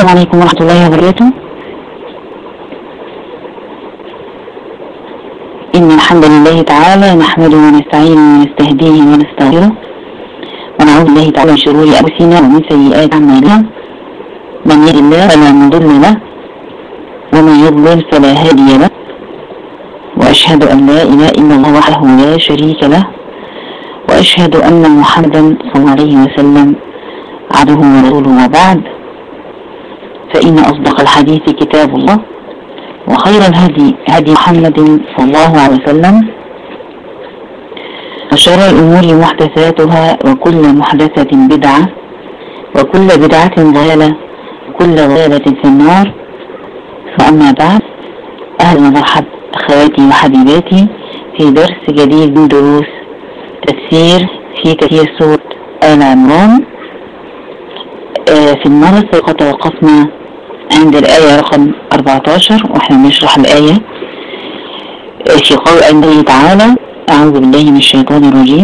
السلام عليكم ورحمة الله وبركاته. إن الحمد لله تعالى نحمده ونستعينه ونستهديه ونستغفره ونعوذ بالله تعالى من شرور أنفسنا ومن سيئات أعمالنا. من يهد الله فلا مضل له ومن يضلل فلا هادي له، وأشهد أن لا إله إلا الله وحده لا شريك له، وأشهد أن محمدا صلى الله عليه وسلم عبده ورسوله. وبعد، فإن أصدق الحديث كتاب الله، وخير الهدي هدي محمد صلى الله عليه وسلم، وشر الأمور محدثاتها، وكل محدثة بدعة، وكل بدعة ضلالة، وكل ضلالة في النار. فأما بعد، أهلا ومرحبا أخواتي وحبيباتي في درس جديد من دروس تفسير في تفسير سورة آل عمران. في المرة السابقة توقفنا عند الآية رقم 14، وإحنا بنشرح الآية في قول الله تعالى: أعوذ بالله من الشيطان الرجيم.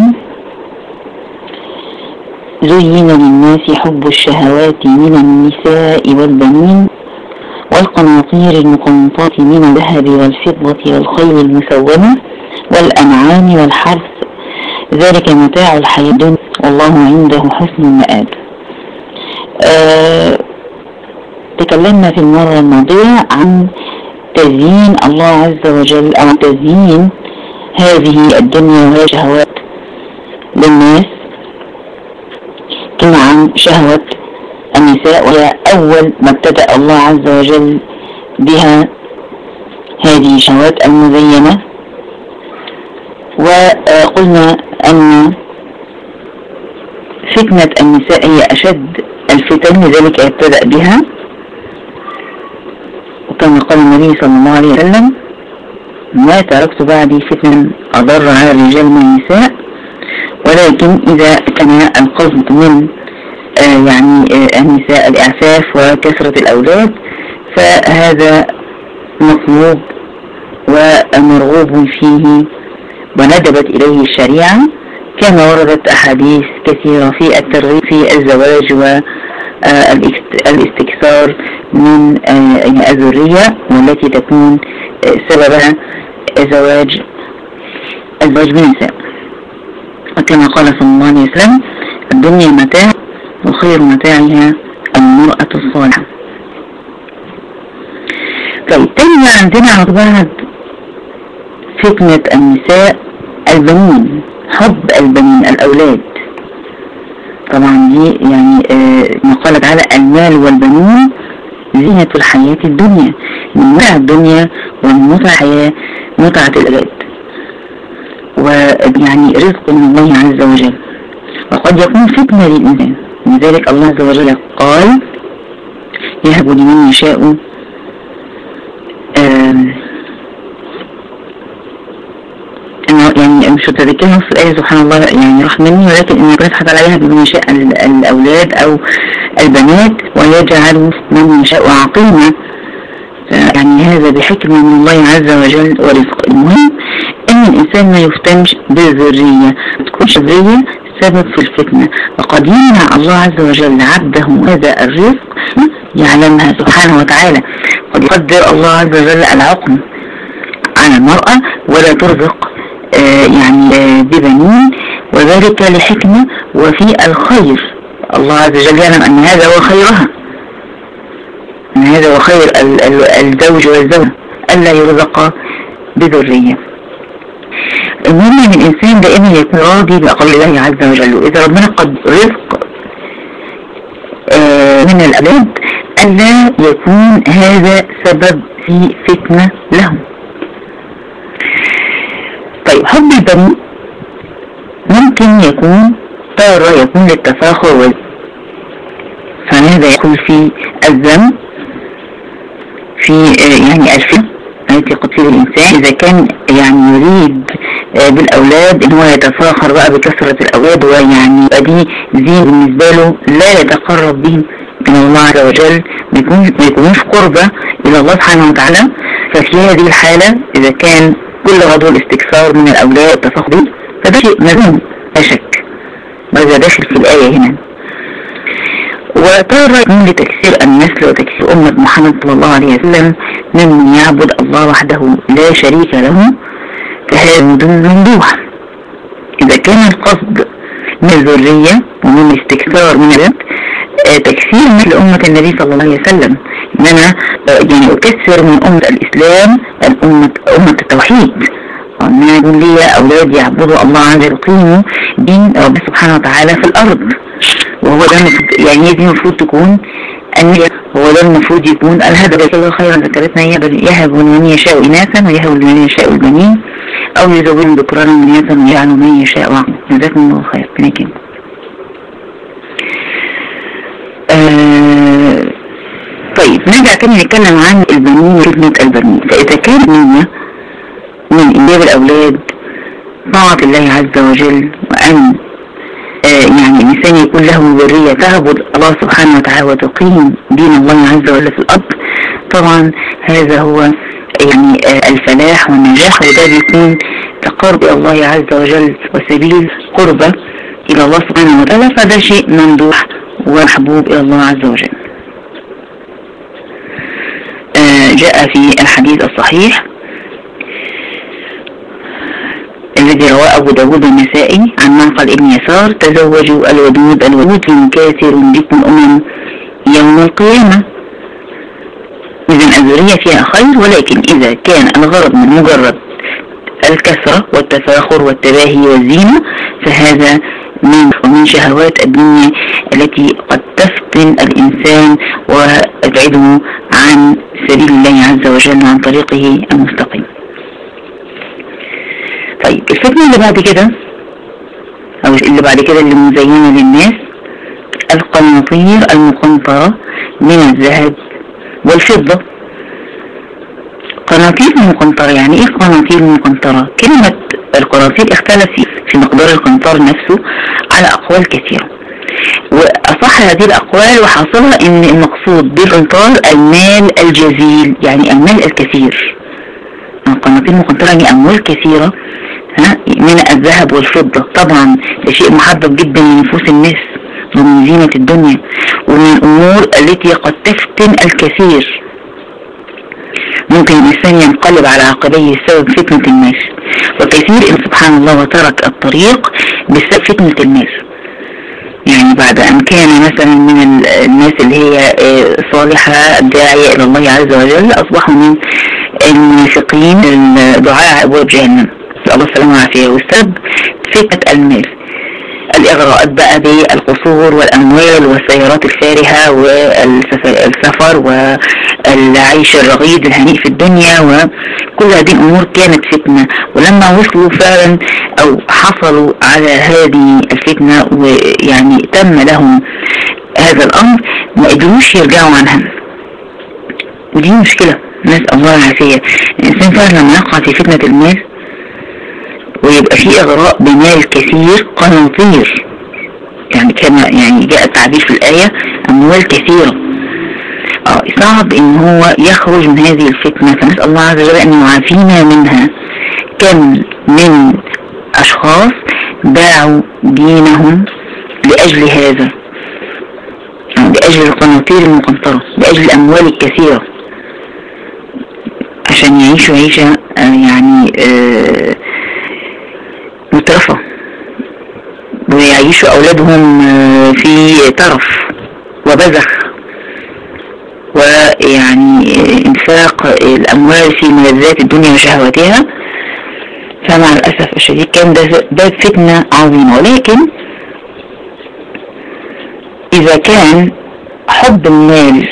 زين للناس حب الشهوات من النساء والبنين والقناطير المقنطرة من الذهب والفضة والخيل المسومة والأنعام والحرث، ذلك متاع الحياة الدنيا والله عنده حسن المآب. تكلمنا في المرة الماضية عن تزيين الله عز وجل، أو تزيين هذه الدنيا وهي شهوات للناس، كما عن شهوة النساء، وهي أول ما ابتدأ الله عز وجل بها هذه الشهوات المزينة. وقلنا أن فتنة النساء هي أشد الفتن، لذلك ابتدأ بها، وكما قال النبي صلى الله عليه وسلم: ما تركت بعدي فتنة أضر على الرجال من النساء. ولكن إذا كان القصد من النساء الإعفاف وكثرة الأولاد، فهذا مطلوب ومرغوب فيه وندبت إليه الشريعة، كما وردت أحاديث كثيرة في الترغيب في الزواج والاستكثار من الذرية، والتي تكون سببها زواج بالنساء. وكما قال صلى الله عليه وسلم: الدنيا متاع وخير متاعها المرأة الصالحة. طيب، تاني عندنا بعد فتنة النساء البنين، حب البنين الأولاد. طبعا دي ما قال تعالى: المال والبنون زينة الحياة الدنيا، من متع الدنيا ومن متع الحياة متعة الأولاد، رزق من الله عز وجل، وقد يكون فتنة للإنسان. لذلك الله عز وجل قال: يهب لمن يشاء مش متذكرها في الآية سبحان الله، راح مني، ولكن إن ربنا سبحانه وتعالى يهب لمن يشاء الأولاد أو البنات ويجعل من يشاء عقيما. هذا بحكمة من الله عز وجل ورزق. المهم إن الإنسان ما يفتنش بالذرية، ما تكونش ذرية سبب في الفتنة، وقد يمنع الله عز وجل عبده هذا الرزق يعلمها سبحانه وتعالى. قد يقدر الله عز وجل العقم على المرأة ولا ترزق ببنين، وذلك لحكمة وفي الخير. الله عز وجل يعلم أن هذا هو خيرها، أن هذا هو خير الزوج والزوجة، ألا يرزق بذرية. المهم ان الانسان دائما يكون راضي بأقل الله عز وجل، واذا ربنا قد رزق من الأولاد ألا يكون هذا سبب في فتنة لهم. طيب، حب البنين ممكن يكون تارة يكون للتفاخر، فهذا يكون في الذنب، في الفتنة التي قد فيه الإنسان إذا كان يريد بالأولاد إن هو يتفاخر بقى بكثرة الأولاد، دي زين بالنسبة له لا يتقرب بهم من الله عز وجل، ما يكونوش قربة إلى الله سبحانه وتعالى. ففي هذه الحالة إذا كان كل غضو الاستكثار من الأولاد والتفاخر به، فده شيء مذموم لا شك، وهذا داخل في الآية هنا. وتارة يكون لتكسير النسل وتكسير أمة محمد صلى الله عليه وسلم ممن يعبد الله وحده لا شريك له، فهذا ممدوح. إذا كان القصد من الذرية ومن الاستكثار من الرزق تكسير مثل أمة النبي صلى الله عليه وسلم، إن أنا يعني أكسر من أمة الإسلام أمة التوحيد، وأن يكون لي أولاد يعبدوا الله عز وجل يقيموا دين رب سبحانه وتعالى في الأرض. وهو ده يعني دي المفروض تكون هو ده المفروض يكون الهدف. جزاك الله خيرا. ذكرتنا يهب لمن يشاء إناثا ويهب لمن يشاء البنين أو يزوج ذكرانا وإناثا ويجعل من يشاء عقلا. جزاكم الله خير. لكن طيب نرجع تاني نتكلم عن البنين وخدمة البنين. فإذا كان نية من إنجاب الأولاد طاعة الله عز وجل، وأن يعني الإنسان يكون له ذرية تعبد الله سبحانه وتعالى وتقيم دين الله عز وجل في الأرض، طبعا هذا هو يعني الفلاح والنجاح، وده بيكون تقرب إلى الله عز وجل وسبيل قربة إلى الله سبحانه وتعالى، فده شيء ممدوح ومحبوب إلى الله عز وجل. جاء في الحديث الصحيح الذي رواه أبو داود النسائي عن معقل ابن يسار: تزوجوا الودود كاثر بكم الأمم يوم القيامة. إذن الذرية فيها خير، ولكن إذا كان الغرض من مجرد الكثرة والتفاخر والتباهي والزينة فهذا من شهوات الدنيا التي قد تفتن الإنسان وتبعده عن سبيل الله عز وجل وعن طريقه المستقيم. طيب الفتنة اللي بعد كده اللي مزينة للناس القناطير المقنطرة من الذهب والفضة. قناطير مقنطرة، يعني ايه قناطير مقنطرة؟ كلمة القناطير اختلف في مقدار القنطار نفسه على أقوال كثيرة، وأصح هذه الأقوال وحاصلها ان المقصود بالقنطار المال الجزيل، يعني المال الكثير. القناطير المقنطرة يعني أموال كثيرة من الذهب والفضة. طبعا ده شيء محبب جدا لنفوس الناس ومن زينة الدنيا ومن الأمور التي قد تفتن الكثير. ممكن الإنسان ينقلب على عقبيه بسبب فتنة الناس، وكثير سبحان الله وترك الطريق بسبب فتنة الناس. يعني بعد أن كان مثلا من الناس اللي هي صالحة داعية إلى الله عز وجل أصبحوا من المنافقين الدعاء أبواب جهنم، الله السلامة والعافية. والسبب فتنة المال، الإغراءات بقى بالقصور والأموال والسيارات الفارهة والسفر والعيش الرغيد الهنيء في الدنيا، وكل هذه الأمور كانت فتنة. ولما وصلوا فعلا أو حصلوا على هذه الفتنة ويعني تم لهم هذا الأمر ما قدروش يرجعوا عنها، ودي مشكلة نسأل الله العافية. الإنسان فعلا لما يقع في فتنة المال ويبقى فيه إغراء بمال كثير قناطير، يعني كما يعني جاء التعبير في الآية أموال كثيرة، صعب إن هو يخرج من هذه الفتنة. فنسأل الله عز وجل أن يعافينا منها. كم من أشخاص باعوا دينهم لأجل هذا، لأجل القناطير المقنطرة، لأجل الأموال الكثيرة، عشان يعيشوا عيشة يعني مترفة، ويعيشوا أولادهم في ترف وبذخ، ويعني انفاق الأموال في ملذات الدنيا وشهواتها. فمع الأسف الشديد كان ده فتنة عظيمة. ولكن إذا كان حب المال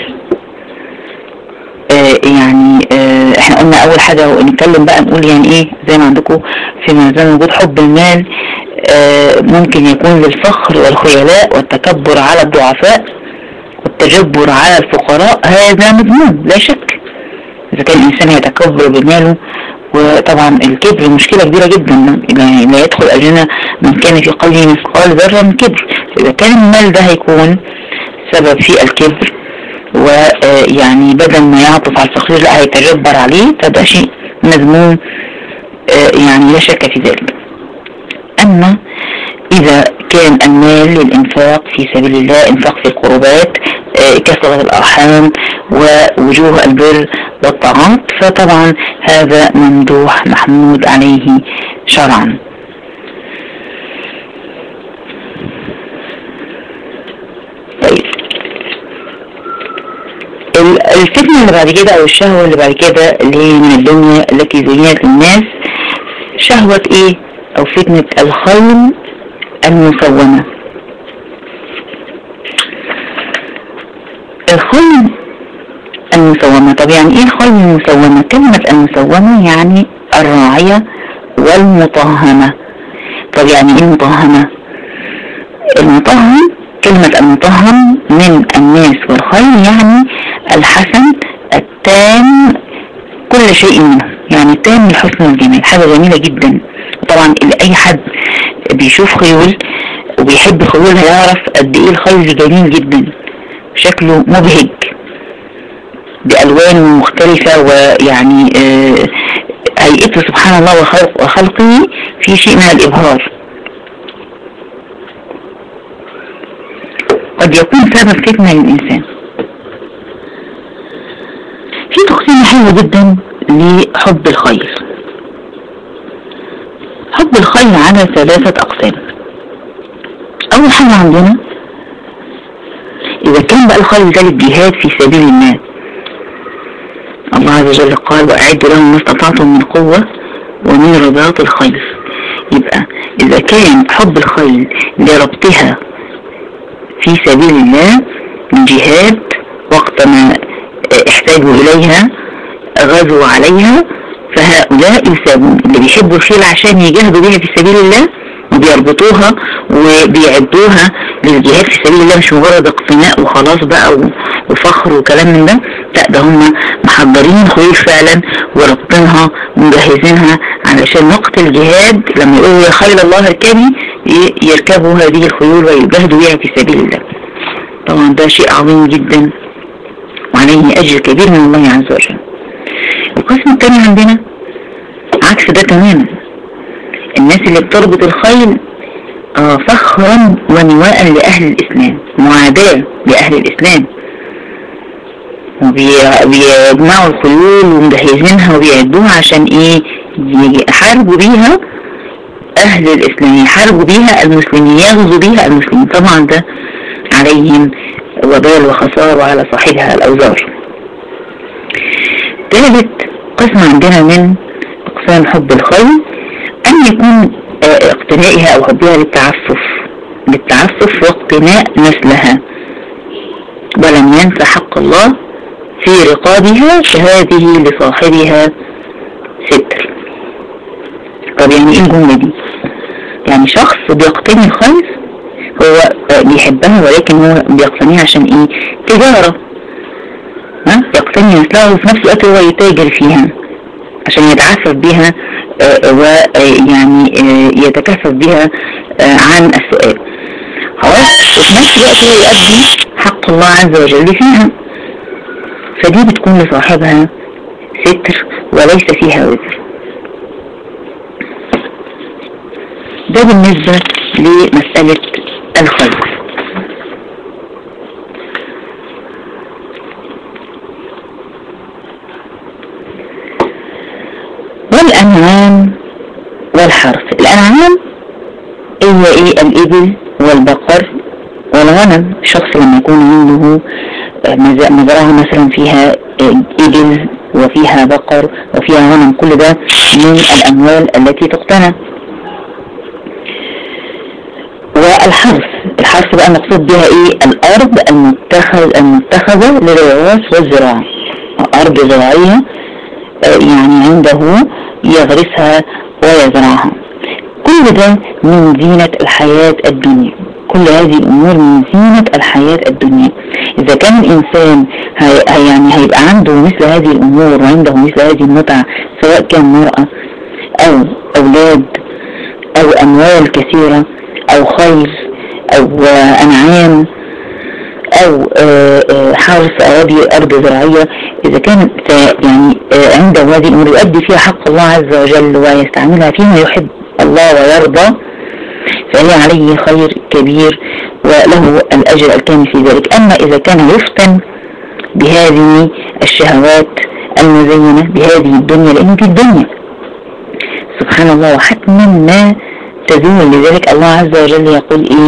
يعني احنا قلنا اول حاجة ونتكلم بقى نقول يعني ايه زي ما عندكم في ميزان وجود حب المال ممكن يكون للفخر والخيلاء والتكبر على الضعفاء والتجبر على الفقراء. هذا مذموم لا شك اذا كان الانسان يتكبر بماله. وطبعا الكبر مشكلة كبيرة جدا، يعني لا يدخل الجنة من كان في قلبه مثقال ذرة من كبر. فاذا كان المال ده هيكون سبب في الكبر ويعني بدل ما يعطف على الفقير لا هيتجبر عليه، فده شيء مذموم يعني لا شك في ذلك. أما إذا كان المال للإنفاق في سبيل الله، إنفاق في القربات، كسرة الأرحام ووجوه البر والطاعات، فطبعا هذا ممدوح محمود عليه شرعا. طيب الفتنة اللي بعد كده او الشهوة اللي بعد كده اللي هي من الدنيا التي زينت للناس، شهوة ايه او فتنة الخيل المسومة. الخيل المسومة، طب يعني ايه الخيل المسومة؟ كلمة المسومة يعني الراعية والمطهمة. طب يعني ايه المطهمة؟ المطهم، كلمة المطهم من الناس والخيل يعني الحسن التام كل شيء منه، يعني تام الحسن والجمال، حاجة جميلة جدا. وطبعا اي حد بيشوف خيول وبيحب خيول هيعرف قد ايه الخيل جميل جدا، شكله مبهج بألوان مختلفة، ويعني هيئته سبحان الله وخلقه في شيء من الإبهار. قد يكون سبب فتنة للإنسان. في تقسيمة حلوة جدا لحب الخير. حب الخير على 3 أقسام. أول حاجة عندنا إذا كان بقى الخير ده للجهاد في سبيل الله، الله عز وجل قال وأعدوا لهم ما استطعتم من قوة ومن رباط الخيل. يبقى إذا كان حب الخيل لربطها في سبيل الله من جهاد وقت ما احتاجوا إليها غزوا عليها، فهؤلاء يثابون. اللي بيحبوا الخيل عشان يجاهدوا بها في سبيل الله وبيربطوها وبيعدوها للجهاد في سبيل الله، مش مجرد اقتناء وخلاص بقى وفخر وكلام من ده، لا ده هم محضرين الخيول فعلا وربطينها ومجهزينها علشان وقت الجهاد لما يقولوا يا خيل الله اركبي يركبوا هذه الخيول ويجاهدوا بها في سبيل الله. طبعا ده شيء عظيم جدا وعليه أجر كبير من الله عز وجل. القسم الثاني عندنا عكس ده تماما، الناس اللي بتربط الخيل فخرا ونواء لأهل الإسلام، معاداة لأهل الإسلام، وبيجمعوا الخيول ومجهزينها وبيعدوها عشان ايه؟ يحاربوا بيها أهل الإسلام، يحاربوا بيها المسلمين، يغزوا بيها المسلمين. طبعا ده عليهم وبال وخسار وعلى صاحبها الأوزار. ثالث قسم عندنا من أقسام حب الخيل أن يكون اقتنائها أو حبها للتعفف واقتناء نسلها، ولم ينس حق الله في رقابها، فهذه لصاحبها ستر. طب يعني ايه الجملة دي؟ يعني شخص بيقتني الخيل هو بيحبها ولكن هو بيقتنيها عشان ايه؟ تجارة، يقتني نسلها وفي نفس الوقت هو يتاجر فيها عشان يتعفف بها ويعني يتكفف بها عن السؤال، خلاص، وفي نفس الوقت هو يؤدي حق الله عز وجل فيها، فدي بتكون لصاحبها ستر وليس فيها وزر. ده بالنسبة لمسألة الخلق. والأنعام والحرث. الأنعام هي ايه؟ الإبل والبقر والغنم. الشخص لما يكون عنده مزرعة مثلا فيها إبل وفيها بقر وفيها غنم، كل ده من الأموال التي تقتنى. والحرث، الحرث بقى مقصود بها ايه؟ الأرض المتخذة للرعاية والزراعة، أرض زراعية يعني عنده يغرسها ويزرعها. كل ده من زينة الحياة الدنيا، كل هذه الأمور من زينة الحياة الدنيا. إذا كان الإنسان يعني هيبقى عنده مثل هذه الأمور وعنده مثل هذه المتعة، سواء كان مرأة أو أولاد أو أموال كثيرة أو خير أو أنعام أو حرث أو أرض زراعية، إذا كان يعني عنده هذه الأمور يؤدي فيها حق الله عز وجل ويستعملها فيما يحب الله ويرضى، فهي عليه خير كبير وله الأجر الكامل في ذلك. أما إذا كان يفتن بهذه الشهوات المزينة بهذه الدنيا، لأنه في الدنيا سبحان الله وحتما ما تزول. لذلك الله عز وجل يقول إيه؟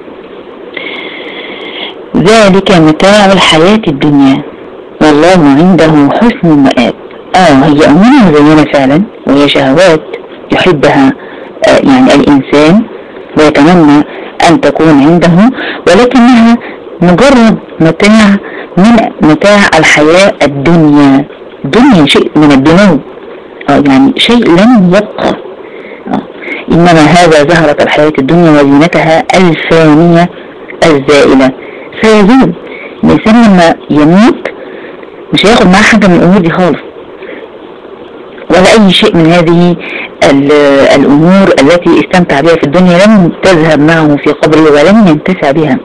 ذلك متاع الحياة الدنيا والله عنده حسن المآب. هي أمور مزينة فعلا، وهي شهوات يحبها يعني الإنسان ويتمنى أن تكون عنده، ولكنها مجرد متاع من متاع الحياة الدنيا. دنيا شيء من الدنو، يعني شيء لم يبقى. إنما هذا زهرة الحياة الدنيا وزينتها الفانية الزائلة سيزول. الإنسان لما يموت مش هياخد معاه حاجة من الأمور دي خالص، ولا أي شيء من هذه الأمور التي استمتع بها في الدنيا لم تذهب معه في قبره ولم ينتفع بها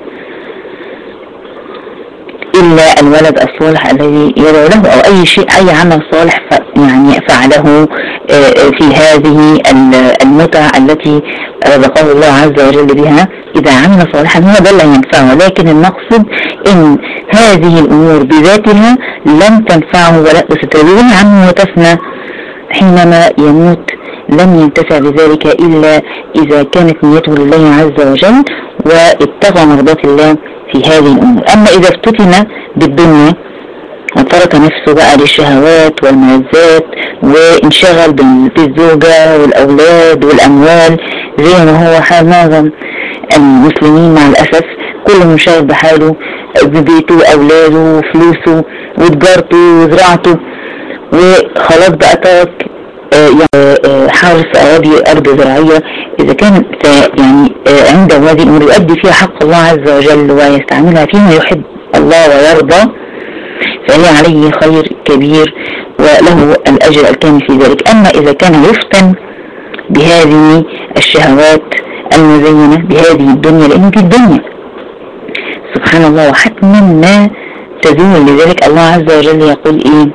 إلا الولد الصالح الذي يدعو له، أو أي شيء أي عمل صالح يعني فعله في هذه المتع التي رزقه الله عز وجل بها. إذا عمل صالحا هو ده اللي ينفعه، لكن المقصد إن هذه الأمور بذاتها لم تنفعه ولا ستزول عنه وتفنى حينما يموت. لم ينتفع بذلك إلا إذا كانت نيته لله عز وجل واتقى مرضات الله في هذه الأمور. أما إذا افتتن بالدنيا وترك نفسه بقى للشهوات والملذات وانشغل بالزوجة والأولاد والأموال زي ما هو حال معظم المسلمين مع الأسف، كل منشغل بحاله ببيته وأولاده وفلوسه وتجارته وزراعته، وخلاص بقى ترك حرث أرض زراعية. إذا كان يعني عنده هذه الأمور يؤدي فيها حق الله عز وجل ويستعملها فيما يحب الله ويرضى، فهي عليه خير كبير وله الأجر الكامل في ذلك. أما إذا كان يفتن بهذه الشهوات المزينة بهذه الدنيا، لأنه في الدنيا سبحان الله وحتما ما تزول. لذلك الله عز وجل يقول إيه؟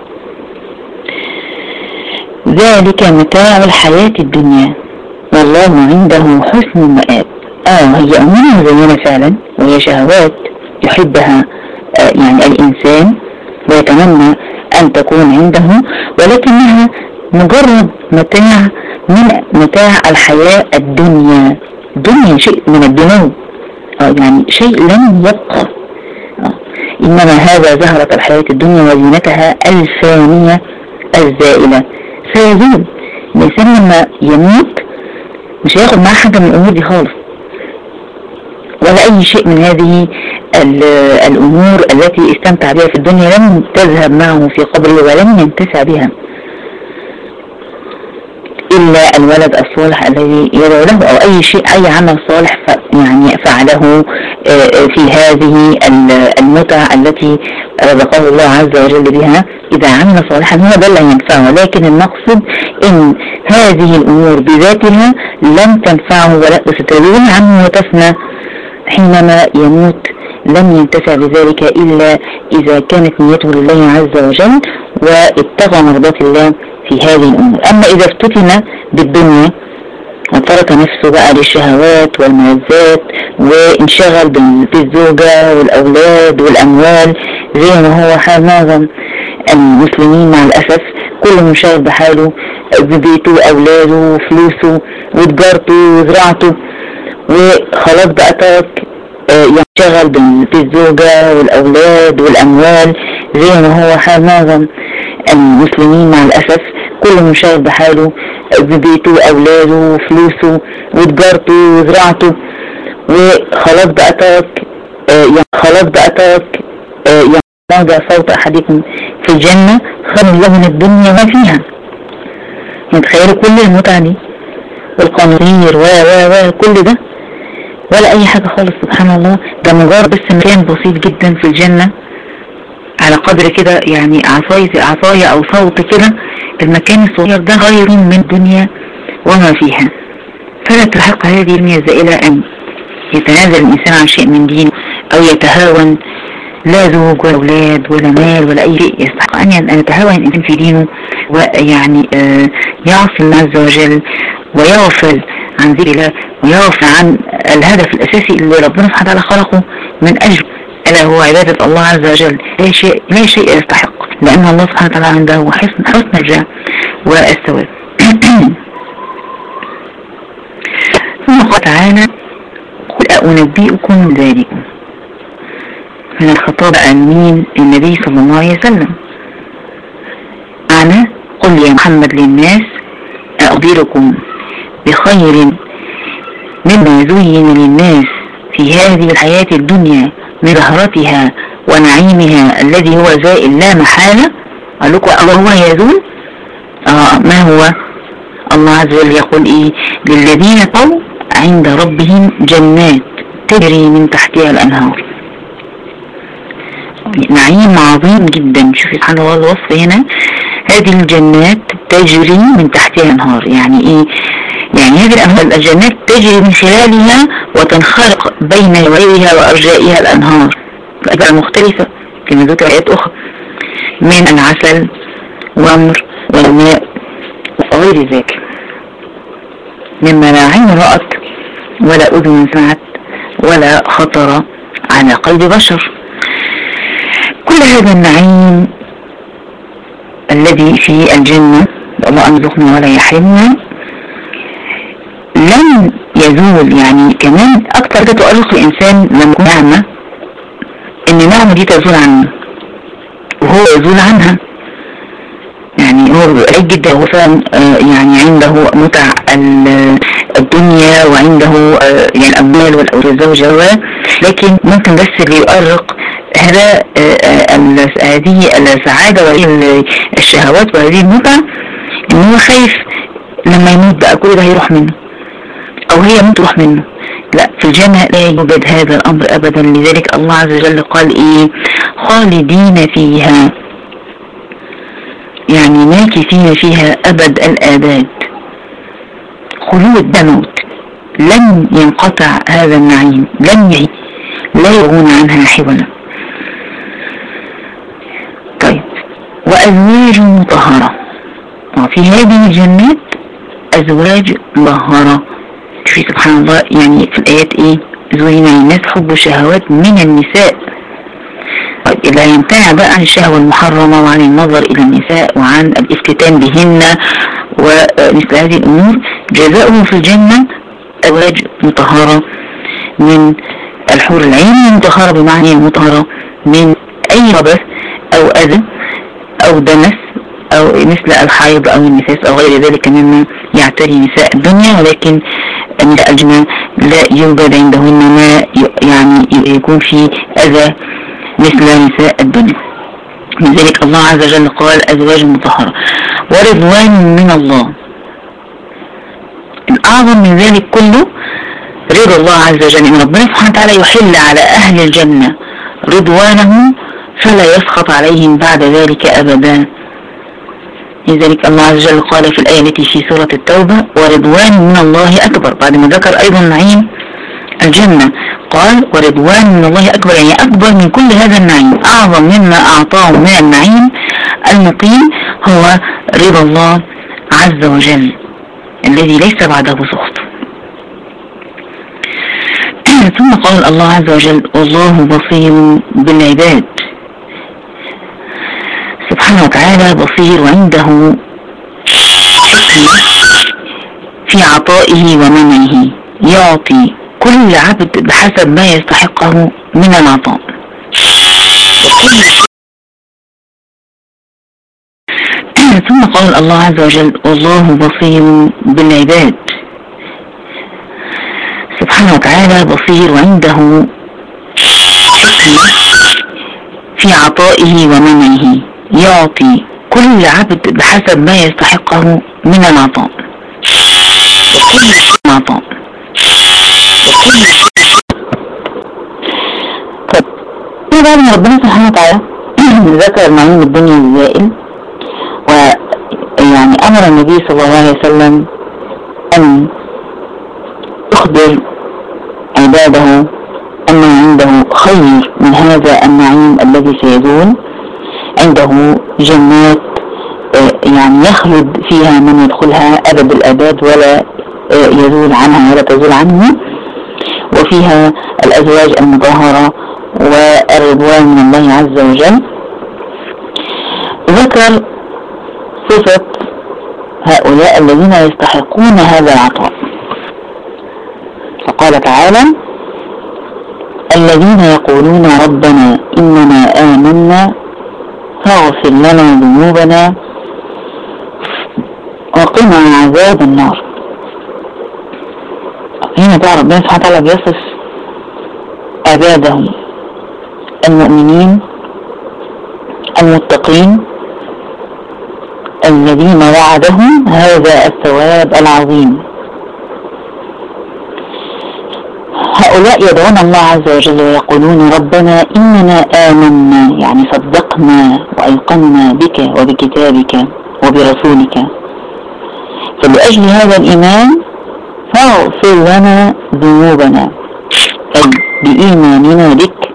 ذلك متاع الحياة الدنيا والله عنده حسن المآب. هي أمور مزينة فعلا، وهي شهوات يحبها يعني الإنسان ويتمنى أن تكون عنده، ولكنها مجرد متاع من متاع الحياة الدنيا. دنيا شيء من الدنو، يعني شيء لم يبقى. إنما هذا زهرة الحياة الدنيا وزينتها الفانية الزائلة سيزول. الإنسان لما يموت مش هياخد معاه حاجة من الأمور دي خالص، ولا أي شيء من هذه الأمور التي استمتع بها في الدنيا لم تذهب معه في قبره ولم ينتفع بها إلا الولد الصالح الذي يدعو له، أو أي شيء أي عمل صالح يعني فعله في هذه المتع التي رزقه الله عز وجل بها. إذا عمل صالحا هو ده اللي ينفعه، لكن المقصد إن هذه الأمور بذاتها لم تنفعه ولا ستزول عنه وتفنى حينما يموت. لم ينتفع بذلك إلا إذا كانت نيته لله عز وجل واتقى مرضات الله في هذه الأمور. أما إذا افتتن بالدنيا وترك نفسه بقى للشهوات والملذات وانشغل بالزوجة والأولاد والأموال زي ما هو حال معظم المسلمين مع الأسف، كل منشغل بحاله ببيته وأولاده وفلوسه وتجارته وزراعته، وخلاص بقى ترك ينشغل بالزوجة والأولاد والأموال زي ما هو حال معظم المسلمين مع الأسف، كل منشغل بحاله ببيته وأولاده وفلوسه وتجارته وزراعته، وخلاص بقى ترك موضع صوت أحدكم في الجنة خير له من الدنيا ما فيها. تخيلوا كل المتعة دي والقناطير كل ده ولا أي حاجة خالص. سبحان الله، ده مجرد بس مكان بسيط جدا في الجنة على قدر كده يعني عصاية أو صوت كده. المكان الصغير ده غير من الدنيا وما فيها، فلا تحق هذه الدنيا الزائلة أن يتنازل الإنسان عن شيء من دينه أو يتهاون، لا زوج ولا أولاد ولا مال ولا أي شيء يستحق أن يتهاون الإنسان في دينه ويعني يعصي الله عز وجل ويغفل عن ذكر الله ويغفل عن الهدف الأساسي اللي ربنا سبحانه وتعالى خلقه من أجله، ألا هو عبادة الله عز وجل. لا شيء يستحق، لأن الله سبحانه وتعالى عنده حسن الرجاء والثواب. ثم قال تعالى: قل أنبئكم ذلكم، من الخطاب عن النبي صلى الله عليه وسلم. معنى: قل يا محمد للناس أخبركم بخير مما زين للناس في هذه الحياة الدنيا من زهرتها ونعيمها الذي هو زائل لا محالة. قال لكم الله هو يزول. ما هو؟ الله عز وجل يقول إيه؟ للذين اتقوا عند ربهم جنات تجري من تحتها الأنهار. نعيم عظيم جدا. شوفي سبحان الله الوصف هنا، هذه الجنات تجري من تحتها الأنهار. يعني إيه؟ يعني هذه الجنات تجري من خلالها وتنخرق بين جوارها وأرجائها الأنهار بأجزاء مختلفة كما ذكر آيات أخرى من العسل والمر والماء وغير ذلك، مما لا عين رأت ولا أذن سمعت ولا خطر على قلب بشر. كل هذا النعيم الذي في الجنة، الله أن يرزقنا ولا يحرمنا، لن يزول. يعني كمان أكثر ده تؤرق الإنسان لما يكون نعمة، إن النعمة دي تزول عنه وهو يزول عنها. يعني هو بعيد جدا، هو فعلا يعني عنده متع الدنيا وعنده يعني الأموال والزوجة، لكن ممكن بس اللي يؤرق هذا هذه السعادة وهذه الشهوات وهذه المتع، إن هو خايف لما يموت بقى كل ده هيروح منه أو هي ممكن تروح منه. لا، في الجنة لا يوجد هذا الأمر أبدا. لذلك الله عز وجل قال إيه؟ خالدين فيها، يعني ماكثين فيها أبد الآباد. خلود لا موت، لن ينقطع هذا النعيم، لا يغون عنها حولا. طيب، وأزواج مطهرة. وفي هذه الجنات أزواج مطهرة. في سبحان الله، يعني في الآيات إيه؟ زين للناس حب الشهوات من النساء. طيب، إذا يمتنع بقى عن الشهوة المحرمة وعن النظر إلى النساء وعن الافتتان بهن ومثل هذه الأمور، جزاؤه في الجنة أزواج مطهرة من الحور العين. مطهرة بمعنى مطهرة من أي ربث أو أذى أو دنس أو مثل الحيض أو النفاس أو غير ذلك مما يعتري نساء الدنيا. ولكن نساء الجنة لا يوجد عندهن ما يعني يكون في أذى مثل نساء الدنيا. لذلك الله عز وجل قال أزواج مطهرة ورضوان من الله. الأعظم من ذلك كله رضا الله عز وجل، إن ربنا سبحانه وتعالى يحل على أهل الجنة رضوانه فلا يسخط عليهم بعد ذلك أبدا. لذلك الله عز وجل قال في الآية التي في سورة التوبة: ورضوان من الله أكبر. بعد ما ذكر أيضا نعيم الجنة قال: ورضوان من الله أكبر، يعني أكبر من كل هذا النعيم. أعظم مما أعطاه من النعيم المقيم هو رضا الله عز وجل الذي ليس بعده سخط. ثم قال الله عز وجل: والله بصير بالعباد. سبحانه وتعالى بصير، وعنده حكمة في عطائه ومنعه، يعطي كل عبد بحسب ما يستحقه من العطاء. ثم قال الله عز وجل: والله بصير بالعباد. سبحانه وتعالى بصير، وعنده حكمة في عطائه ومنعه، يعطي كل عبد بحسب ما يستحقه من العطاء. بعد ما ربنا سبحانه وتعالى ذكر نعيم الدنيا الزائل، ويعني أمر النبي صلى الله عليه وسلم أن يخبر عباده أن عنده خير من هذا النعيم الذي سيزول. عنده جنات يعني يخلد فيها من يدخلها أبد الآباد ولا يزول عنها ولا تزول عنه، وفيها الأزواج المطهرة والرضوان من الله عز وجل. ذكر صفة هؤلاء الذين يستحقون هذا العطاء، فقال تعالى: الذين يقولون ربنا إننا آمنا فاغفر لنا ذنوبنا وقنا عذاب النار. هنا بقى ربنا سبحانه وتعالى بيصف عباده المؤمنين المتقين الذين وعدهم هذا الثواب العظيم. هؤلاء يدعون الله عز وجل ويقولون ربنا إننا آمنا، يعني صدقنا وأيقنا بك وبكتابك وبرسولك، فلأجل هذا الإيمان فاغفر لنا ذنوبنا، أي بإيماننا بك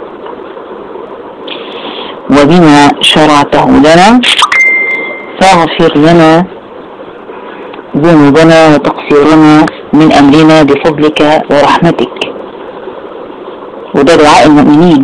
وبما شرعته لنا، فاغفر لنا ذنوبنا وتقصيرنا من أمرنا بفضلك ورحمتك. وده دعاء المؤمنين،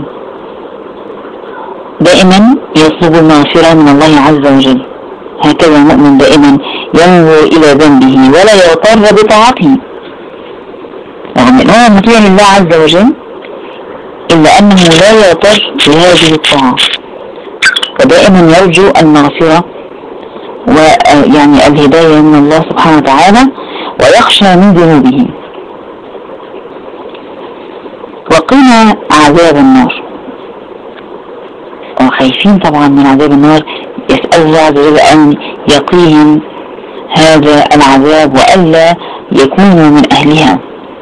دائما يطلب المغفرة من الله عز وجل. هكذا المؤمن دائما ينظر إلى ذنبه ولا يغتر بطاعته، رغم أنه مطيع لله عز وجل، إلا أنه لا يغتر بهذه الطاعة، ودائما يرجو المغفرة ويعني الهداية من الله سبحانه وتعالى، ويخشى من ذنوبه. وقنا عذاب النار، وخايفين طبعا من عذاب النار، يسأل الله عز وجل أن يقيهم هذا العذاب وألا يكونوا من أهلها.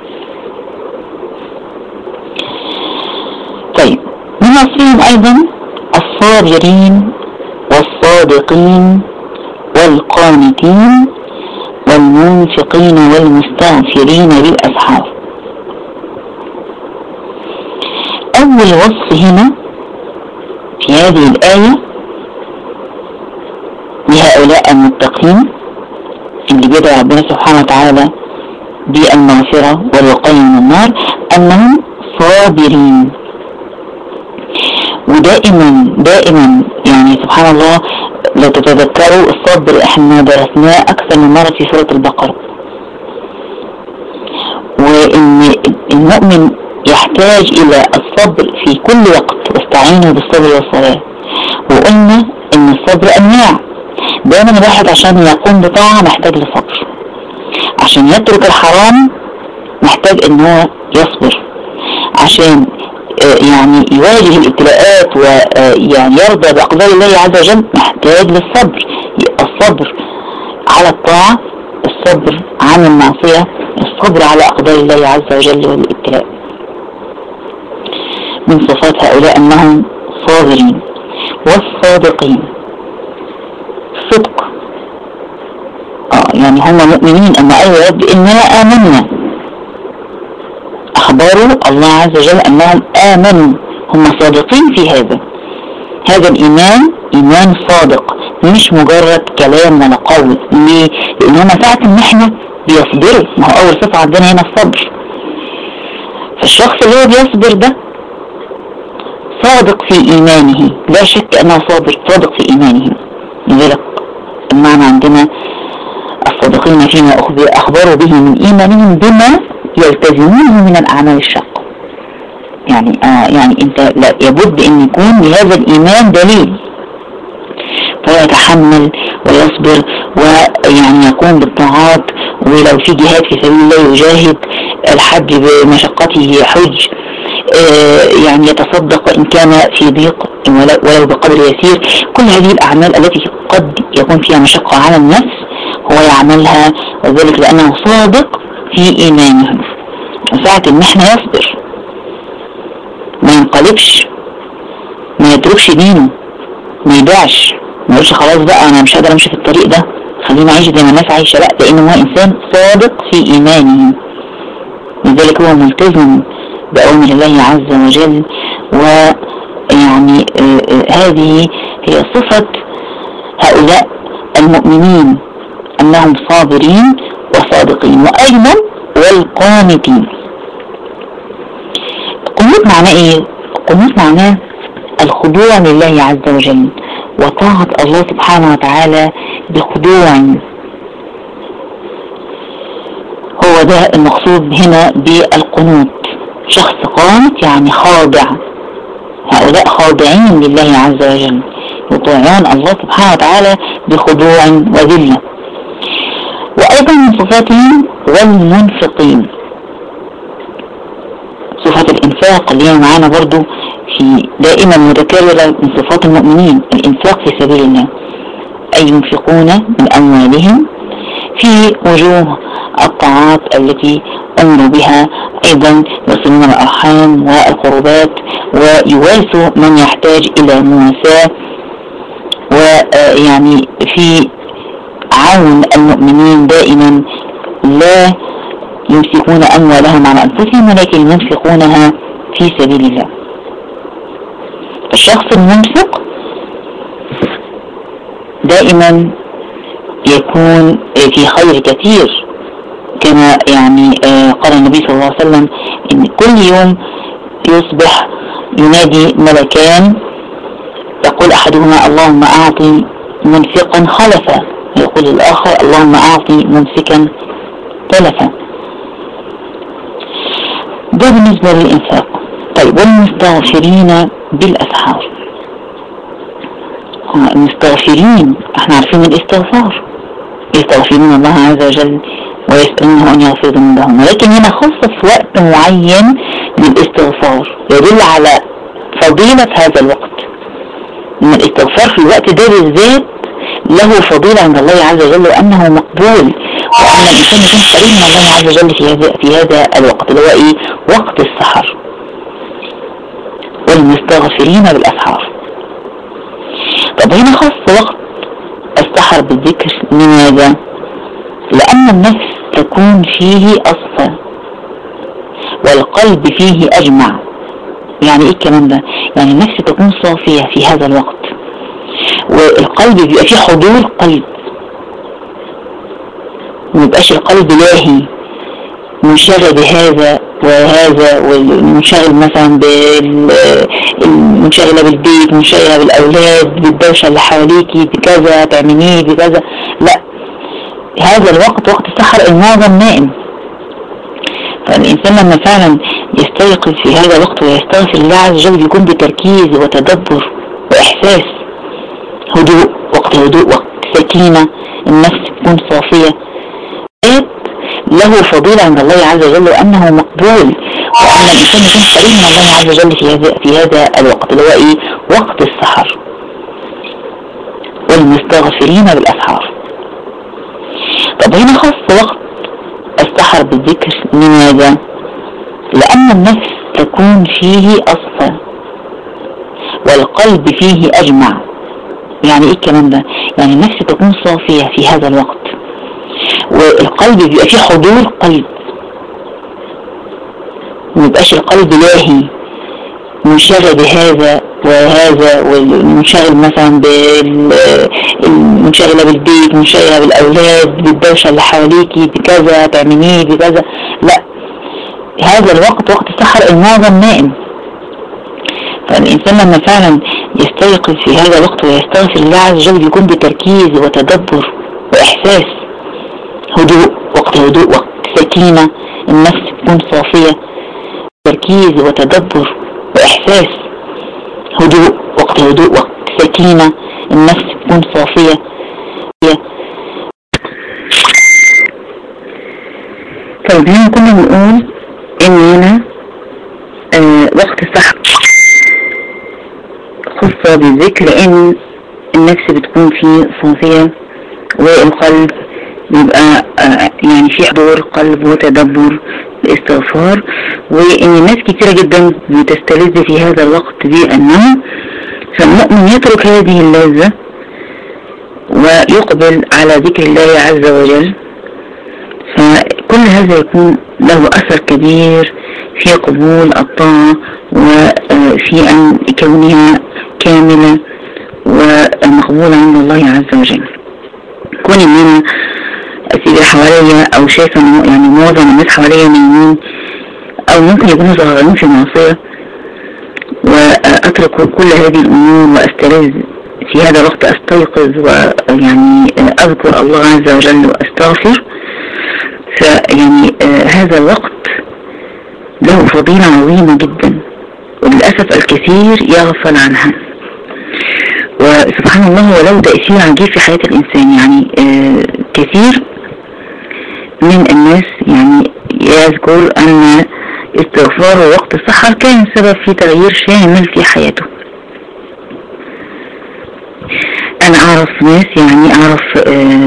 طيب، من وصفهم أيضا الصابرين والصادقين والقانتين والمنفقين والمستغفرين بالأسحار. أول وصف هنا في هذه الآية لهؤلاء المتقين اللي بيدعو ربنا سبحانه وتعالى بالمغفرة والوقاية من النار أنهم صابرين. ودائما يعني سبحان الله، لو تتذكروا الصبر احنا درسناه أكثر من مرة في سورة البقرة، وإن المؤمن يحتاج إلى الصبر في كل وقت، واستعينوا بالصبر والصلاة. وقلنا إن الصبر أنواع، دائما الواحد عشان يقوم بطاعة محتاج لصبر، عشان يترك الحرام محتاج إن هو يصبر، عشان يعني يواجه الابتلاءات ويعني يرضى بأقدار الله عز وجل محتاج للصبر. الصبر على الطاعة، الصبر عن المعصية، الصبر على أقدار الله عز وجل والابتلاء. من صفات هؤلاء أنهم صابرين. والصادقين، صدق، يعني هم مؤمنين أن أيوة رب إننا آمنا، أخبروا الله عز وجل أنهم آمنوا، هم صادقين في هذا الإيمان، إيمان صادق مش مجرد كلام ولا قول. ليه؟ لأن هم ساعة المحنة بيصبروا، ما هو أول صفة عندنا هنا الصبر. فالشخص اللي هو بيصبر ده صادق في إيمانه، لا شك أنه صادق في إيمانه. لذلك المعنى عندنا الصادقين فيما أخبروا به من إيمانهم بما يلتزمونه من الأعمال الشاقة. يعني أنت لا يبد أن يكون لهذا الإيمان دليل، فيتحمل ويصبر ويعني يقوم بالطاعات، ولو في جهاد في سبيل الله يجاهد، الحج بمشقته يحج، يعني يتصدق إن كان في ضيق ولو بقدر يسير. كل هذه الأعمال التي قد يكون فيها مشقة على النفس هو يعملها، وذلك لأنه صادق في إيمانه. وساعة المحنة يصبر، ما ينقلبش، ما يتركش دينه، ما يبيعش، ما يقولش خلاص بقى أنا مش قادر أمشي في الطريق ده، خليني أعيش زي ما الناس عايشة. لا، لأنه هو إنسان صادق في إيمانه، لذلك هو ملتزم بأوامر الله عز وجل. ويعني هذه هي صفة هؤلاء المؤمنين، أنهم صابرين والصادقين، وأيضا والقانتين. القنوت معناه ايه؟ القنوت معناه الخضوع لله عز وجل وطاعة الله سبحانه وتعالى بخضوع. هو ده المقصود هنا بالقنوت، شخص قانت يعني خاضع. هؤلاء خاضعين لله عز وجل يطيعون الله سبحانه وتعالى بخضوع وذلة. وأيضا من صفاتهم والمنفقين، صفة الإنفاق اللي هي معانا برضو في دائما متكررة من صفات المؤمنين، الإنفاق في سبيل الله، أي ينفقون من أموالهم في وجوه الطاعات التي أمروا بها. أيضا يصلون الأرحام والقربات ويواسوا من يحتاج إلى مواساة، ويعني في عون المؤمنين دائما، لا يمسكون أموالهم على أنفسهم ولكن ينفقونها في سبيل الله. الشخص المنفق دائما يكون في خير كثير، كما يعني قال النبي صلى الله عليه وسلم إن كل يوم يصبح ينادي ملكان، يقول أحدهما اللهم أعطي منفقا خلفا، يقول الآخر اللهم أعطي ممسكا تلفا. ده بالنسبة للإنفاق. طيب والمستغفرين بالأسحار، المستغفرين احنا عارفين الاستغفار، يستغفرون الله عز وجل ويسألونه أن يغفر ذنوبهم، ولكن هنا خصص وقت معين للاستغفار يدل على فضيلة هذا الوقت، ان الاستغفار في الوقت ده بالذات له فضيلة عند الله عز وجل وأنه مقبول، وأن الإنسان يكون قريب من الله عز وجل في هذا الوقت اللي هو إيه؟ وقت السحر. والمستغفرين بالأسحار. طب هنا خاص وقت السحر بالذكر، لماذا؟ لأن النفس تكون فيه أصفى والقلب فيه أجمع. يعني إيه الكلام ده؟ يعني النفس تكون صافية في هذا الوقت، والقلب بيبقى فيه حضور قلب، ميبقاش القلب لاهي منشغل بهذا وهذا، والمنشغل مثلا منشغلة بالبيت، منشغلة بالأولاد، بالدوشة اللي حواليكي، بكذا تعمليه بكذا. لا، هذا الوقت وقت السحر المعظم نائم، فالإنسان لما فعلا يستيقظ في هذا الوقت ويستغفر الله عز وجل بيكون بتركيز وتدبر وإحساس، هدوء، وقت هدوء، وقت سكينة، النفس تكون صافية، له فضيلة عند الله عز وجل وأنه مقبول، وأن الإنسان يكون قريب من الله عز وجل في هذا الوقت اللي هو إيه؟ وقت السحر. والمستغفرين بالأسحار. طب هنا خاص وقت السحر بالذكر، لماذا؟ لأن النفس تكون فيه أصفى والقلب فيه أجمع. يعني إيه الكلام ده؟ يعني النفس تكون صافية في هذا الوقت، والقلب بيبقى فيه حضور قلب، ميبقاش القلب لاهي منشغل بهذا وهذا، والمنشغل مثلا منشغلة بالبيت، منشغلة بالأولاد، بالدوشة اللي حواليكي، بكذا تعمليه بكذا. لا، هذا الوقت وقت السحر المعظم نائم، فالإنسان لما فعلا يستيقظ في هذا الوقت ويستغفر الله عز وجل بيكون بتركيز وتدبر وإحساس، هدوء، وقت هدوء، وقت سكينة، النفس تكون صافية، تركيز وتدبر وإحساس، هدوء، وقت هدوء، وقت سكينة، النفس تكون صافية. طيب هنا كنا بنقول إن هنا وقت السحر خاصة بالذكر، لأن النفس بتكون فيه صافية والقلب بيبقى يعني في حضور قلب وتدبر الاستغفار، وان الناس كتيرة جدا بتستلذ في هذا الوقت بالنوم، فالمؤمن يترك هذه اللذة ويقبل على ذكر الله عز وجل، فكل هذا يكون له أثر كبير في قبول الطاعة وفي أن كونها كاملة ومقبولة عند الله عز وجل. كون إننا اسيب حواليا او شايفة يعني معظم الناس حواليا نايمين او ممكن يكونوا صغيرين في المعصية، واترك كل هذه الامور واستلذ في هذا الوقت، استيقظ ويعني اذكر الله عز وجل واستغفر. فيعني هذا الوقت له فضيلة عظيمة جدا، وللأسف الكثير يغفل عنها. وسبحان الله ولو تأثير عجيب في حياة الإنسان، يعني كثير من الناس يعني يذكر أن استغفار وقت السحر كان سبب في تغيير شامل في حياته. أنا أعرف ناس، يعني أعرف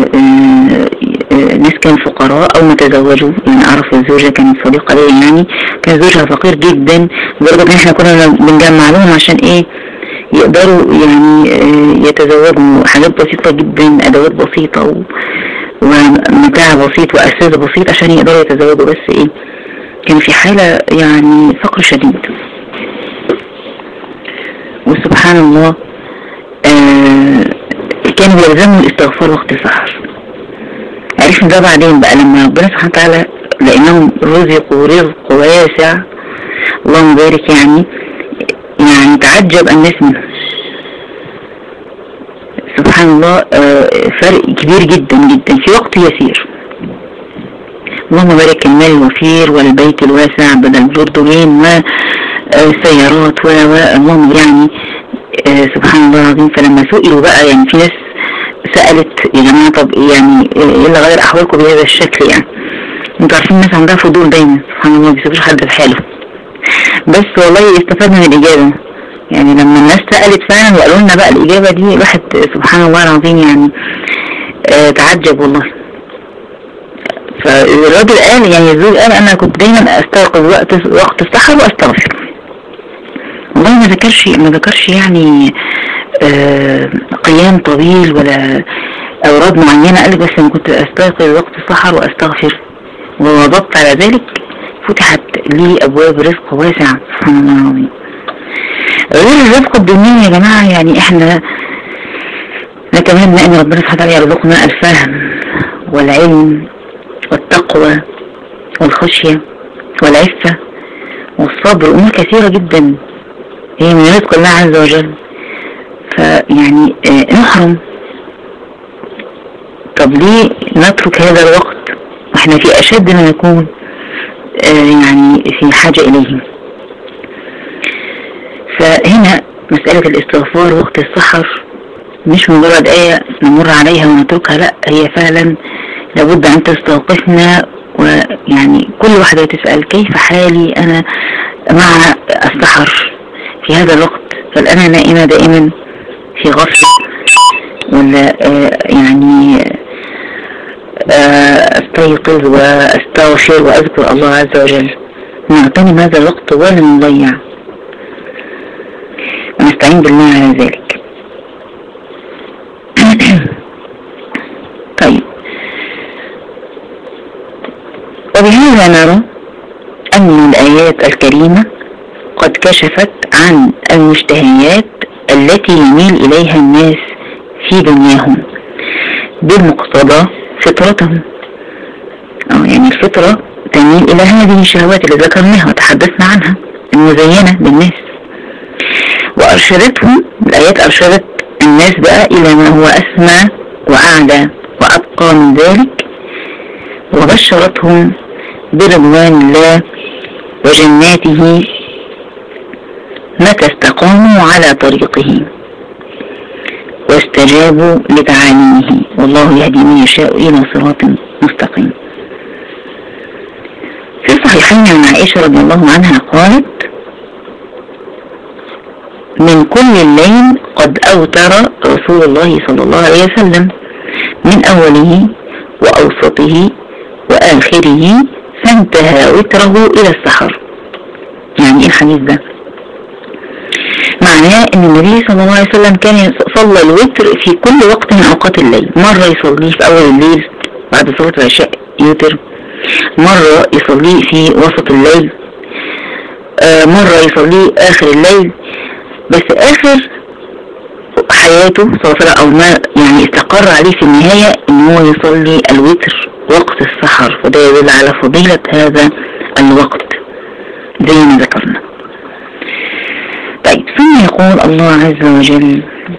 ناس كانوا فقراء أو متزوجوا، يعني أعرف الزوجة كانت صديقة لي، يعني كان زوجها فقير جدا لدرجة إن إحنا كنا بنجمع لهم عشان إيه يقدروا يعني يتزوجوا حاجات بسيطة جدا، أدوات بسيطة ومتاع بسيط وأساس بسيط عشان يقدروا يتزوجوا، بس إيه كان في حالة يعني فقر شديد. وسبحان الله كان يلزموا الاستغفار وقت السحر. عرفنا ده بعدين بقى لما ربنا سبحانه وتعالى لأنهم رزقوا رزق واسع، اللهم بارك، يعني تعجب الناس منه. سبحان الله فرق كبير جدا جدا في وقت يسير. اللهم بارك المال الوفير والبيت الواسع بدل جردلين وسيارات اللهم يعني سبحان الله العظيم. فلما سئلوا بقى، يعني في ناس سألت يا جماعة طب يعني ايه اللي غير احوالكم بهذا الشكل؟ يعني انتوا عارفين الناس عندها فضول دايما، سبحان الله ما بيسيبوش حد في حاله. بس والله استفدنا من الإجابة، يعني لما الناس سألت فعلا وقالوا لنا بقى الإجابة دي، الواحد سبحان الله العظيم يعني تعجب والله. فالراجل قال، يعني الزوج قال أنا كنت دايما أستيقظ وقت السحر وأستغفر. والله ما ذكرش يعني قيام طويل ولا أوراد معينة، قال بس أنا كنت أستيقظ وقت السحر وأستغفر، ووضبط على ذلك فتحت لي أبواب رزق واسع. سبحان الله العظيم. غير الرزق الدنيا يا جماعة، يعني احنا نتمنى ان ربنا سبحانه وتعالى يرزقنا الفهم والعلم والتقوى والخشية والعفة والصبر، امور كثيرة جدا هي من رزق الله عز وجل. فيعني نحرم. طب ليه نترك هذا الوقت واحنا في اشد ما نكون يعني في حاجة اليه؟ فهنا مسألة الاستغفار وقت السحر مش مجرد آية نمر عليها ونتركها، لا، هي فعلا لابد أن تستوقفنا. ويعني كل واحدة تسأل كيف حالي أنا مع السحر في هذا الوقت؟ هل أنا نائمة دائما في غفلة، ولا يعني استيقظ واستغفر واذكر الله عز وجل؟ نغتنم هذا الوقت ولا نضيع، ونستعين بالله على ذلك. طيب، وبهذا نرى أن الآيات الكريمة قد كشفت عن المشتهيات التي يميل إليها الناس في دنياهم بمقتضى فطرتهم. يعني الفطرة تميل إلى هذه الشهوات اللي ذكرناها وتحدثنا عنها المزينة للناس، وأرشدتهم الآيات، أرشدت الناس بقى إلى ما هو أسمى وأعلى وأبقى من ذلك، وبشرتهم برضوان الله وجناته متى استقاموا على طريقه واستجابوا لتعاليمه، والله يهدي من يشاء إلى صراط مستقيم. في الصحيحين عن عائشة رضي الله عنها قالت: من كل الليل قد أوتر رسول الله صلى الله عليه وسلم، من أوله وأوسطه وآخره، فانتهى وتره إلى السحر. يعني إيه الحديث ده؟ معناه ان النبي صلى الله عليه وسلم كان صلى الوتر في كل وقت من اوقات الليل، مرة يصليه في اول الليل بعد صلاة العشاء يوتر، مرة يصليه في وسط الليل، مرة يصليه اخر الليل. بس اخر حياته صلى الله عليه وسلم او ما يعني استقر عليه في النهاية ان هو يصلي الوتر وقت السحر، وده يدل على فضيلة هذا الوقت زي ما ذكرنا. طيب ثم يقول الله عز وجل: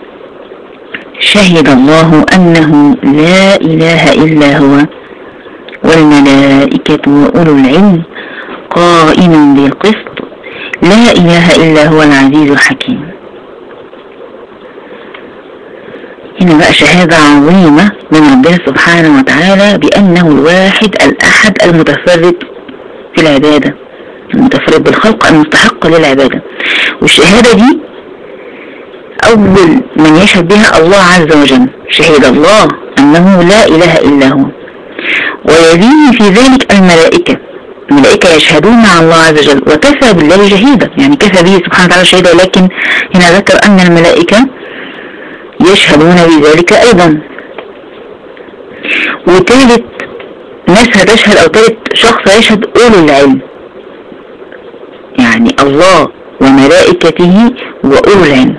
شهد الله أنه لا إله إلا هو والملائكة وأولو العلم قائما بالقسط لا إله إلا هو العزيز الحكيم. هنا بقى شهادة عظيمة من ربنا سبحانه وتعالى بأنه الواحد الأحد المتفرد في العبادة، المتفرد بالخلق المستحق للعبادة. والشهادة دي أول من يشهد بها الله عز وجل، شهد الله أنه لا إله إلا هو، ويزيد في ذلك الملائكة. الملائكة يشهدون مع الله عز وجل، وكفى بالله شهيدا، يعني كفى به سبحانه وتعالى شهيدا، لكن هنا ذكر أن الملائكة يشهدون بذلك أيضا. وثالث ناس هتشهد أو ثالث شخص يشهد أولو العلم، يعني الله وملائكته وأولو العلم.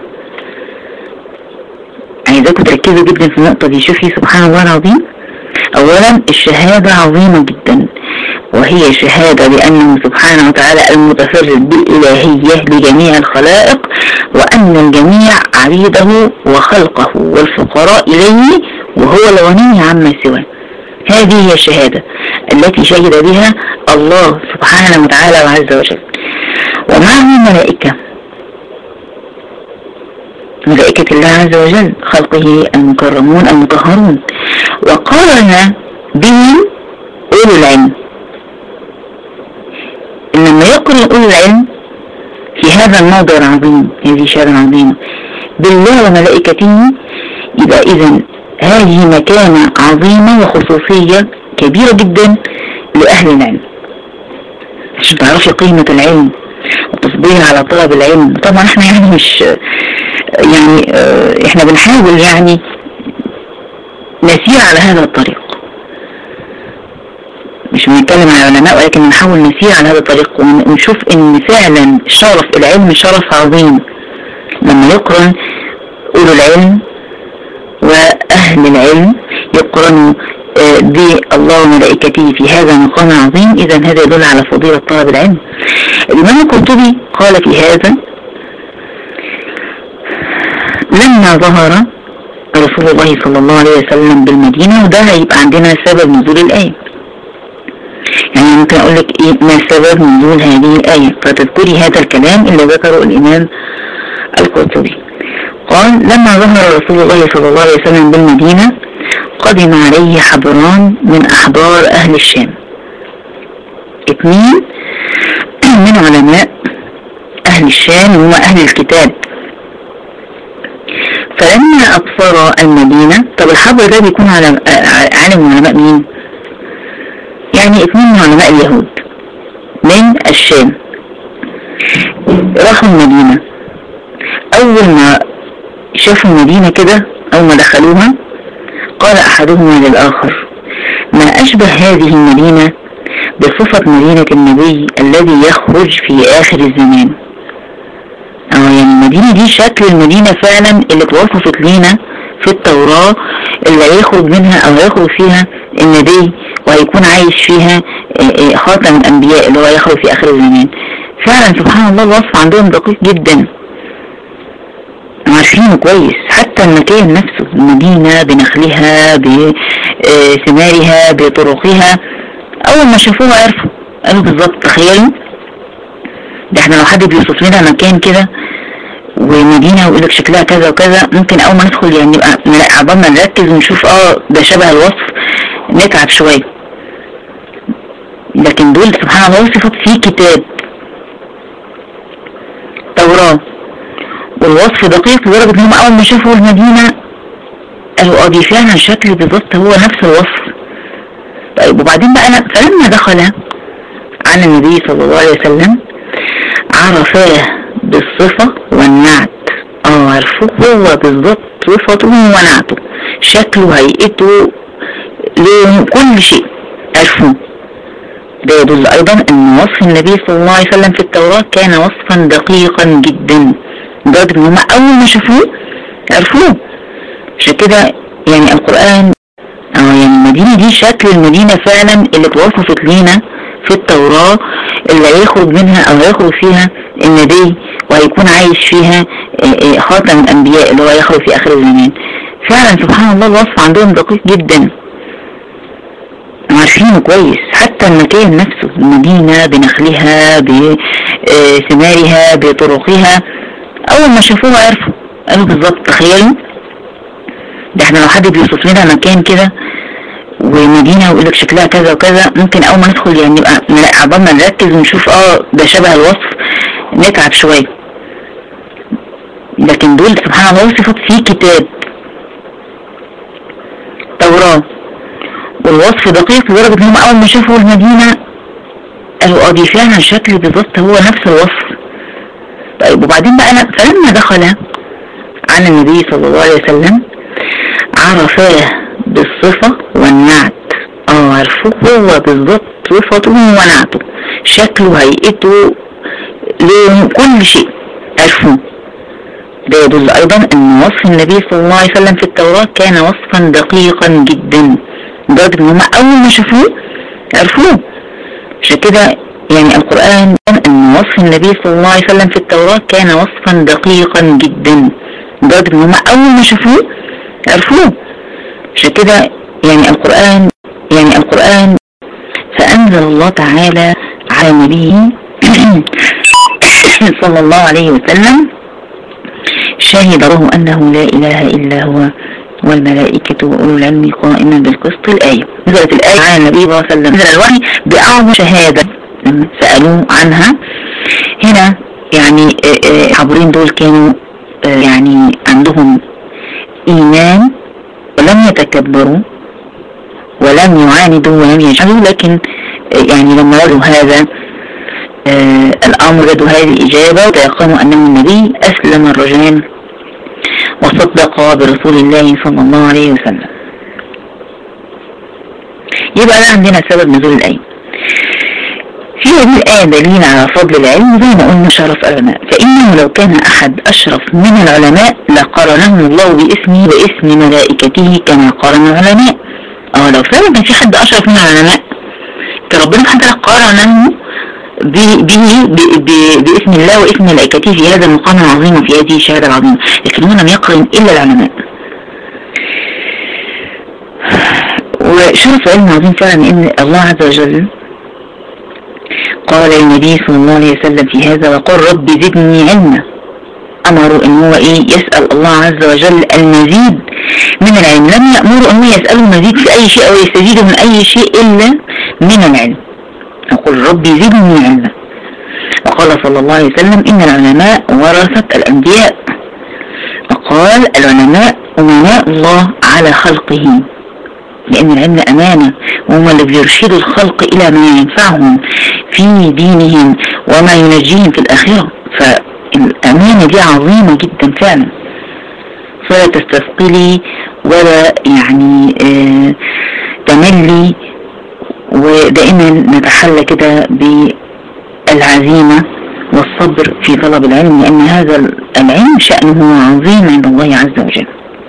عايزاكم تركزوا جدا في النقطة دي. شوفي سبحان الله العظيم، أولا الشهادة عظيمة جدا، وهي شهادة بأنه سبحانه وتعالى المتفرد بالإلهية لجميع الخلائق، وأن الجميع عبيده وخلقه والفقراء إليه، وهو الغني عما سواه. هذه هي الشهادة التي شهد بها الله سبحانه وتعالى وعز وجل. ومعه ملائكة، ملائكة الله عز وجل خلقه المكرمون المطهرون، وقارن بهم أولو العلم. إنما يقرن أولو العلم في هذا الموضع العظيم، هذه شهادة عظيمة بالله وملائكته، يبقى إذن هذه مكانة عظيمة وخصوصية كبيرة جدا لأهل العلم، عشان تعرفي قيمة العلم وتصبري على طلب العلم. طبعا احنا يعني مش يعني احنا بنحاول يعني نسير على هذا الطريق، مش بنتكلم عن العلماء، ولكن بنحاول نسير على هذا الطريق ونشوف ان فعلا شرف العلم شرف عظيم لما يقرن أولو العلم وأهل العلم، يقرنوا بالله وملائكته في هذا المقام العظيم. إذن هذا يدل على فضيلة طلب العلم. الإمام القرطبي قال في هذا: لما ظهر رسول الله صلى الله عليه وسلم بالمدينة، وده هيبقى عندنا سبب نزول الآية، يعني ممكن أقول لك إيه ما سبب نزول هذه الآية، فتذكري هذا الكلام اللي ذكره الإمام القرطبي. قال: لما ظهر رسول الله صلى الله عليه وسلم بالمدينة قدم عليه حبران من أحبار أهل الشام، 2 من علماء أهل الشام هم أهل الكتاب. فلما أبصر المدينة، طب الحبر ده بيكون عالم من علماء مين؟ يعني 2 من علماء اليهود من الشام راحوا المدينة. أول ما شافوا المدينة كده، أول ما دخلوها، قال أحدهما للآخر: ما أشبه هذه المدينة بصفة مدينة النبي الذي يخرج في آخر الزمان. يعني المدينة دي شكل المدينة فعلا اللي اتوصفت لينا في التوراة، اللي هيخرج منها أو هيخرج فيها النبي وهيكون عايش فيها خاتم الأنبياء اللي هو يخرج في آخر الزمان. فعلا سبحان الله الوصف عندهم دقيق جدا، عارفينه كويس. حتى المكان نفسه، المدينة بنخلها بثمارها بطرقها، أول ما شافوها عرفوا، قالوا بالظبط. تخيلوا ده احنا لو حد بيوصف لنا مكان كده ومدينة ويقول لك شكلها كذا وكذا، ممكن أول ما ندخل يعني نبقى عبالنا نركز ونشوف ده شبه الوصف نتعب شوية. لكن دول سبحان الله وصفت في كتاب توراة والوصف دقيق لدرجة انهم اول ما شافوا المدينة قالوا دي فعلا شكل بالظبط هو نفس الوصف. طيب وبعدين بقى فلما دخل على النبي صلى الله عليه وسلم عرفاه بالصفة والنعت. عرفوه هو بالظبط صفته ونعته، شكله هيئته لونه كل شيء عرفوه. ده يدل ايضا ان وصف النبي صلى الله عليه وسلم في التوراة كان وصفا دقيقا جدا، لدرجة ان هم اول ما شافوه عرفوه. عشان كده يعني القرآن يعني المدينة دي شكل المدينة فعلا اللي اتوصفت لينا في التوراة، اللي هيخرج منها او هيخرج فيها النبي وهيكون عايش فيها خاتم الانبياء اللي هو هيخرج في اخر الزمان. فعلا سبحان الله الوصف عندهم دقيق جدا، عارفينه كويس. حتى المكان نفسه، المدينة بنخلها بثمارها بطرقها، اول ما شافوها عرفوا، قالوا بالظبط. تخيلوا ده احنا لو حد بيوصف لنا مكان كده ومدينة ويقول لك شكلها كذا وكذا، ممكن اول ما ندخل يعني نبقى عبال ما نركز ونشوف ده شبه الوصف نتعب شوية. لكن دول سبحان الله وصفت في كتاب توراة والوصف دقيق لدرجة انهم اول ما شافوا المدينة قالوا دي فعلا شكل بالظبط هو نفس الوصف. طيب وبعدين بقى فلما دخل على النبي صلى الله عليه وسلم عرفاه بالصفة والنعت. عرفوه هو بالظبط صفته ونعته، شكله هيئته لونه كل شيء عرفوه. ده يدل ايضا ان وصف النبي صلى الله عليه وسلم في التوراة كان وصفا دقيقا جدا لدرجة ان هم اول ما شافوه عرفوه. عشان كده يعني القرآن ان وصف النبي صلى الله عليه وسلم في التوراة كان وصفا دقيقا جدا لدرجة ان هم اول ما شافوه عرفوه. عشان كده يعني القرآن فأنزل الله تعالى على نبيه صلى الله عليه وسلم شهد له أنه لا إله إلا هو والملائكة وأولو العلم قائما بالقسط. الآية نزلت الآية على النبي صلى الله عليه وسلم، نزل الوحي بأعظم شهادة لما سألوه عنها. هنا يعني الحاضرين دول كانوا يعني عندهم إيمان ولم يتكبروا ولم يعاندوا ولم يجحدوا، لكن يعني لما وجدوا هذا الأمر وجدوا هذه الإجابة وتيقنوا أنه النبي أسلم الرجال وصدق برسول الله صلى الله عليه وسلم. يبقى ده عندنا سبب نزول الآية. في هذه الآية دليل على فضل العلم زي ما قلنا شرف العلماء، فإنه لو كان أحد أشرف من العلماء لقارنه الله باسمه واسم ملائكته كما قارن العلماء. لو فعلا كان في حد أشرف من العلماء كان ربنا سبحانه وتعالى قارنه باسم الله واسم ملائكته في هذا المقام العظيم وفي هذه الشهادة العظيمة، لكن هو لم يقرن إلا العلماء. وشرف علم عظيم فعلا ان الله عز وجل قال للنبي صلى الله عليه وسلم في هذا وقل رب زدني علما. امروا ان هو يسأل الله عز وجل المزيد من العلم، لم يأمروا ان هو يسأله المزيد في اي شيء او يستزيده من اي شيء الا من العلم. وقل رب زدني علما. وقال صلى الله عليه وسلم ان العلماء ورثة الانبياء، وقال العلماء امناء الله على خلقه، لأن العلم أمانة وهم اللي بيرشدوا الخلق إلى ما ينفعهم في دينهم وما ينجيهم في الآخرة. فالأمانة دي عظيمة جدا فعلا، فلا تستثقلي ولا يعني تملي، ودائما نتحلى كده بالعزيمة والصبر في طلب العلم، لأن هذا العلم شأنه عظيم عند الله عز وجل.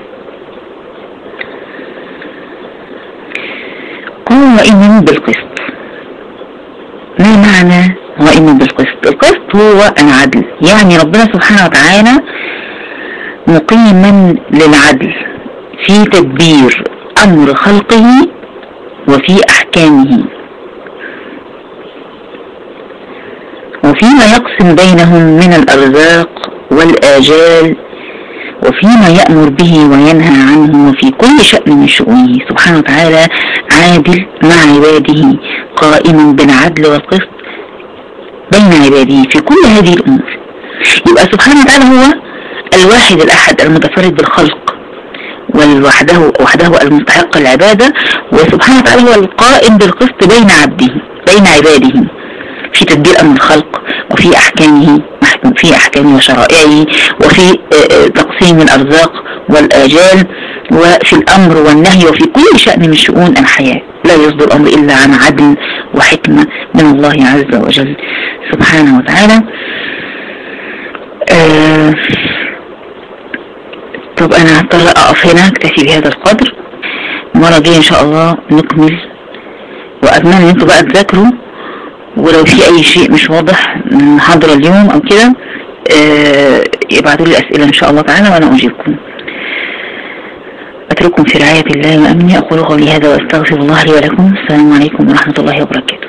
قال وإن بالقسط. ما معنى وإن بالقسط؟ القسط هو العدل، يعني ربنا سبحانه وتعالى مقيما للعدل في تدبير أمر خلقه وفي أحكامه، وفيما يقسم بينهم من الأرزاق والآجال، وفيما يأمر به وينهى عنه، وفي كل شأن من شؤونه. سبحانه وتعالى عادل مع عباده، قائم بالعدل والقسط بين عباده في كل هذه الأمور. يبقى سبحانه وتعالى هو الواحد الأحد المتفرد بالخلق وحده المستحق العبادة، وسبحانه وتعالى هو القائم بالقسط بين عباده في تدبير أمر الخلق وفي أحكامه وشرائعه، وفي تقسيم الأرزاق والآجال، وفي الأمر والنهي، وفي كل شأن من شؤون الحياة. لا يصدر الأمر إلا عن عدل وحكمة من الله عز وجل سبحانه وتعالى. طب أنا هضطر أقف هنا، أكتفي بهذا القدر. المرة الجاية ان شاء الله نكمل، واتمنى ان انتوا بقى تذاكروا، ولو في اي شيء مش واضح من محاضرة اليوم او كده يبعتوا لي اسئلة ان شاء الله تعالى وانا اجيبكم. اترككم في رعاية الله وامنه، اقول قولي هذا واستغفر الله لي ولكم. السلام عليكم ورحمة الله وبركاته.